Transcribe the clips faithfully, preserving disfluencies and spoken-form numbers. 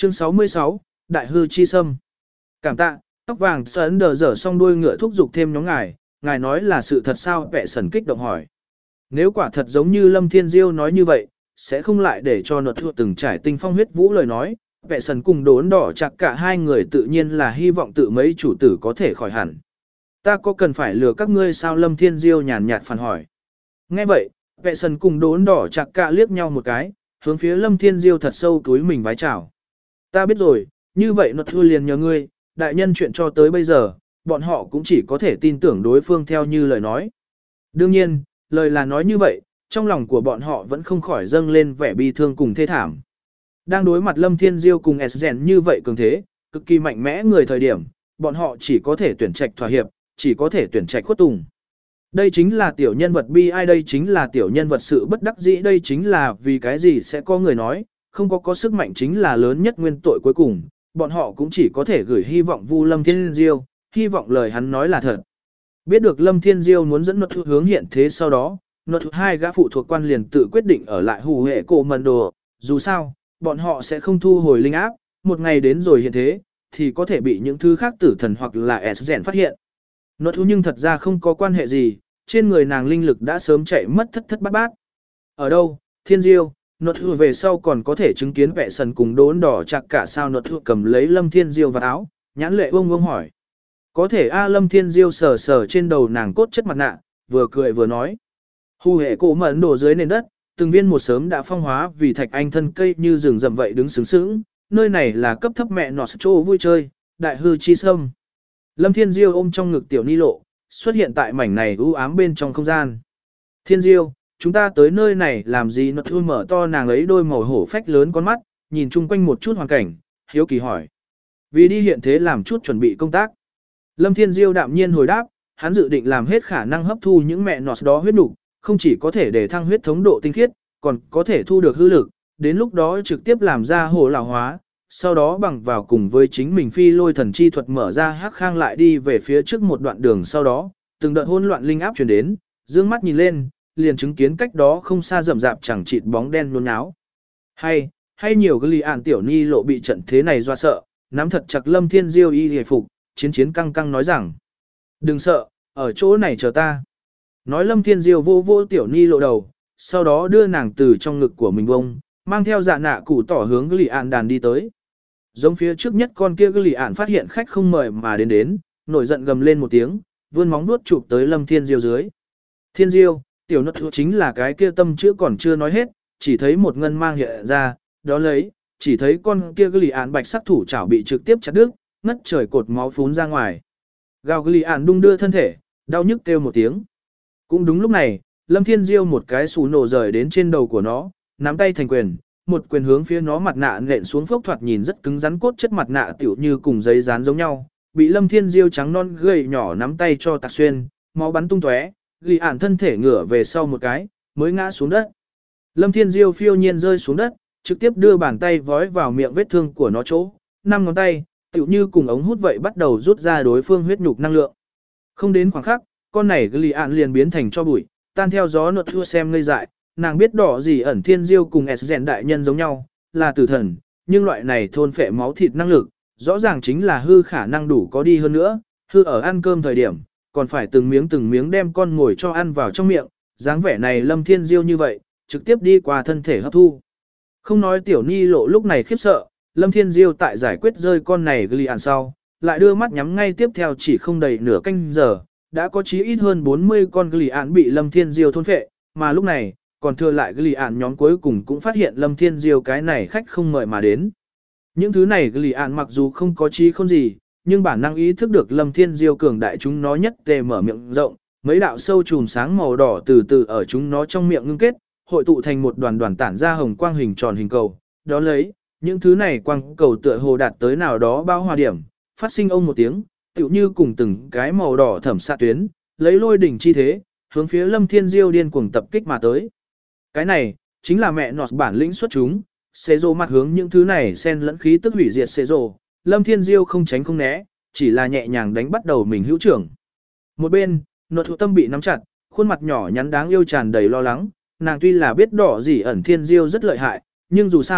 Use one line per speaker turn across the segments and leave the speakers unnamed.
Chương sáu mươi sáu, Đại hư chi sâm. Cảm tạ, tóc vàng sấn đờ dở xong đuôi ngựa thúc giục thêm nhóm ngài, ngài nói là sự thật sao? Vệ sần kích động hỏi. Nếu quả thật giống như Lâm Thiên Diêu nói như vậy, sẽ không lại để cho nột thua từng trải tinh phong huyết vũ lời nói. Vệ sần cùng đốn đỏ chặt cả hai người tự nhiên là hy vọng tự mấy chủ tử có thể khỏi hẳn. Ta có cần phải lừa các ngươi sao? Lâm Thiên Diêu nhàn nhạt phản hỏi. Nghe vậy, vệ sần cùng đốn đỏ chặt cả liếc nhau một cái, hướng phía Lâm Thiên Diêu thật sâu túi mình vái chào. Ta biết rồi, như vậy nột thua liền nhờ ngươi, đại nhân chuyện cho tới bây giờ, bọn họ cũng chỉ có thể tin tưởng đối phương theo như lời nói. Đương nhiên, lời là nói như vậy, trong lòng của bọn họ vẫn không khỏi dâng lên vẻ bi thương cùng thê thảm. Đang đối mặt Lâm Thiên Diêu cùng Esgen như vậy cường thế, cực kỳ mạnh mẽ người thời điểm, bọn họ chỉ có thể tuyển trạch thỏa hiệp, chỉ có thể tuyển trạch khuất tùng. Đây chính là tiểu nhân vật bi ai, đây chính là tiểu nhân vật sự bất đắc dĩ, đây chính là vì cái gì sẽ có người nói, không có có sức mạnh chính là lớn nhất nguyên tội cuối cùng, bọn họ cũng chỉ có thể gửi hy vọng vu Lâm Thiên Diêu, hy vọng lời hắn nói là thật. Biết được Lâm Thiên Diêu muốn dẫn nột hướng hiện thế sau đó, nột hai gã phụ thuộc quan liền tự quyết định ở lại hù hệ cổ mần đồ, dù sao, bọn họ sẽ không thu hồi linh áp, một ngày đến rồi hiện thế, thì có thể bị những thứ khác tử thần hoặc là S rèn phát hiện. Nột nhưng thật ra không có quan hệ gì, trên người nàng linh lực đã sớm chạy mất thất thất bát bát. Ở đâu, Thiên Diêu, nột về sau còn có thể chứng kiến Vệ sần cùng đốn đỏ chặt cả sao? Nột cầm lấy Lâm Thiên Diêu vào áo, nhãn lệ bông bông hỏi. Có thể A. Lâm Thiên Diêu sờ sờ trên đầu nàng cốt chất mặt nạ, vừa cười vừa nói. Hù hệ cổ mẫn đổ dưới nền đất, từng viên một sớm đã phong hóa vì thạch anh thân cây như rừng rậm vậy đứng sướng sướng, nơi này là cấp thấp mẹ nọ chỗ vui chơi, đại hư chi sâm. Lâm Thiên Diêu ôm trong ngực tiểu ni lộ, xuất hiện tại mảnh này u ám bên trong không gian. Thiên Diêu, chúng ta tới nơi này làm gì? Nọ thui mở to nàng ấy đôi màu hổ phách lớn con mắt, nhìn chung quanh một chút hoàn cảnh, hiếu kỳ hỏi. Vì đi hiện thế làm chút chuẩn bị công tác. Lâm Thiên Diêu đạm nhiên hồi đáp, hắn dự định làm hết khả năng hấp thu những mẹ nọt đó huyết nục, không chỉ có thể để thăng huyết thống độ tinh khiết, còn có thể thu được hư lực, đến lúc đó trực tiếp làm ra hồ lão hóa, sau đó bằng vào cùng với chính mình phi lôi thần chi thuật mở ra hắc khang lại đi về phía trước một đoạn đường, sau đó, từng đợt hỗn loạn linh áp truyền đến, dương mắt nhìn lên, liền chứng kiến cách đó không xa rậm rạp chẳng chịt bóng đen nhốn nháo. Hay, hay nhiều cái lì ạn tiểu ni lộ bị trận thế này doa sợ, nắm thật chặt Lâm Thiên Diêu y hề phục, chiến chiến căng căng nói rằng, đừng sợ, ở chỗ này chờ ta. Nói Lâm Thiên Diêu vô vô tiểu ni lộ đầu, sau đó đưa nàng từ trong ngực của mình bông, mang theo dạ nạ củ tỏ hướng cái lì ạn đàn đi tới. Giống phía trước nhất con kia cái lì ạn phát hiện khách không mời mà đến đến, nổi giận gầm lên một tiếng, vươn móng vuốt chụp tới Lâm Thiên Diêu dưới. Thiên Diêu, tiểu nốt thu chính là cái kia tâm chữ còn chưa nói hết, chỉ thấy một ngân mang hiện ra, đó lấy, chỉ thấy con kia cái lì ạn bạch sắc thủ chảo bị trực tiếp chặt đứt, ngất trời cột máu phún ra ngoài. Gào cái lì ạn đung đưa thân thể, đau nhức kêu một tiếng. Cũng đúng lúc này, Lâm Thiên Diêu một cái xù nổ rời đến trên đầu của nó, nắm tay thành quyền, một quyền hướng phía nó mặt nạ nện xuống, phốc thoạt nhìn rất cứng rắn, cốt chất mặt nạ tiểu như cùng giấy dán giống nhau, bị Lâm Thiên Diêu trắng non gầy nhỏ nắm tay cho tạc xuyên, máu bắn tung tóe, ghi ản thân thể ngửa về sau một cái, mới ngã xuống đất. Lâm Thiên Diêu phiêu nhiên rơi xuống đất, trực tiếp đưa bàn tay vói vào miệng vết thương của nó chỗ, năm ngón tay, tiểu như cùng ống hút vậy bắt đầu rút ra đối phương huyết nhục năng lượng. Không đến khoảng khắc, con này ghi ản liền biến thành cho bụi, tan theo gió nột thua xem ngây dại, nàng biết đỏ gì ẩn Thiên Diêu cùng S rèn đại nhân giống nhau, là tử thần, nhưng loại này thôn phệ máu thịt năng lực, rõ ràng chính là hư khả năng đủ có đi hơn nữa, hư ở ăn cơm thời điểm, còn phải từng miếng từng miếng đem con ngồi cho ăn vào trong miệng, dáng vẻ này Lâm Thiên Diêu như vậy, trực tiếp đi qua thân thể hấp thu. Không nói tiểu ni lộ lúc này khiếp sợ, Lâm Thiên Diêu tại giải quyết rơi con này ghi ạn sau, lại đưa mắt nhắm ngay tiếp theo chỉ không đầy nửa canh giờ, đã có chí ít hơn bốn mươi con ghi ạn bị Lâm Thiên Diêu thôn phệ, mà lúc này, còn thừa lại ghi ạn nhóm cuối cùng cũng phát hiện Lâm Thiên Diêu cái này khách không mời mà đến. Những thứ này ghi ạn mặc dù không có chí không gì, nhưng bản năng ý thức được Lâm Thiên Diêu cường đại, chúng nó nhất tề mở miệng rộng, mấy đạo sâu chùm sáng màu đỏ từ từ ở chúng nó trong miệng ngưng kết, hội tụ thành một đoàn đoàn tản ra hồng quang hình tròn hình cầu. Đó lấy, những thứ này quang cầu tựa hồ đạt tới nào đó bao hòa điểm, phát sinh ông một tiếng, tựu như cùng từng cái màu đỏ thẩm xạ tuyến, lấy lôi đỉnh chi thế, hướng phía Lâm Thiên Diêu điên cuồng tập kích mà tới. Cái này, chính là mẹ nọt bản lĩnh xuất chúng, xê rô mặt hướng những thứ này xen lẫn khí tức hủy diệt xê rô, Lâm Thiên Diêu không tránh không né, chỉ là nhẹ nhàng đánh bắt đầu mình hữu trưởng. Một bên, nọt thụ tâm bị nắm chặt, khuôn mặt nhỏ nhắn đáng yêu tràn đầy lo lắng, nàng tuy là biết đỏ gì ẩn Thiên Diêu rất lợi hại, nhưng dù sao,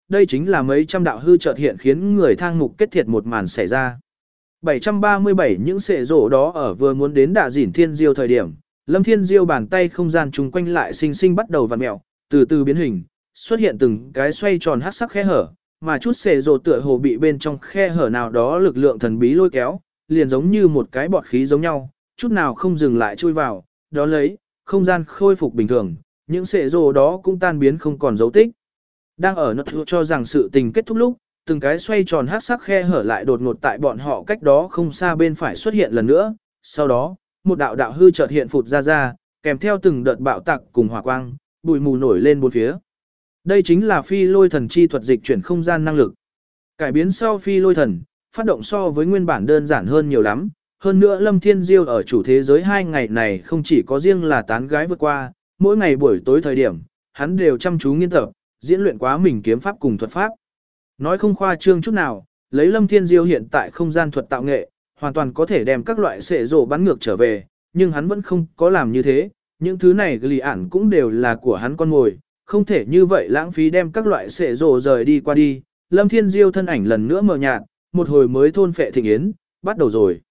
đây chính là mấy trăm đạo hư chợt hiện khiến người thang mục kết thiệt một màn xảy ra. bảy trăm ba mươi bảy những sệ rổ đó ở vừa muốn đến đả dỉn thiên diêu thời điểm, Lâm Thiên Diêu bàn tay không gian chung quanh lại sinh sinh bắt đầu vặn mèo, từ từ biến hình, xuất hiện từng cái xoay tròn hắc sắc khe hở, mà chút sệ rổ tựa hồ bị bên trong khe hở nào đó lực lượng thần bí lôi kéo, liền giống như một cái bọt khí giống nhau, chút nào không dừng lại chui vào, đó lấy, không gian khôi phục bình thường, những sệ rổ đó cũng tan biến không còn dấu tích. Đang ở nốt cho rằng sự tình kết thúc lúc, từng cái xoay tròn hắc sắc khe hở lại đột ngột tại bọn họ cách đó không xa bên phải xuất hiện lần nữa, sau đó, một đạo đạo hư chợt hiện phụt ra ra, kèm theo từng đợt bạo tạc cùng hỏa quang, bụi mù nổi lên bốn phía. Đây chính là phi lôi thần chi thuật dịch chuyển không gian năng lực. Cải biến sau phi lôi thần, phát động so với nguyên bản đơn giản hơn nhiều lắm, hơn nữa Lâm Thiên Diêu ở chủ thế giới hai ngày này không chỉ có riêng là tán gái vượt qua, mỗi ngày buổi tối thời điểm, hắn đều chăm chú nghiên tập, diễn luyện quá mình kiếm pháp cùng thuật pháp. Nói không khoa trương chút nào, lấy Lâm Thiên Diêu hiện tại không gian thuật tạo nghệ, hoàn toàn có thể đem các loại sệ rổ bắn ngược trở về, nhưng hắn vẫn không có làm như thế, những thứ này lì ản cũng đều là của hắn con mồi, không thể như vậy lãng phí đem các loại sệ rổ rời đi qua đi. Lâm Thiên Diêu thân ảnh lần nữa mờ nhạt, một hồi mới thôn phệ thịnh yến, bắt đầu rồi.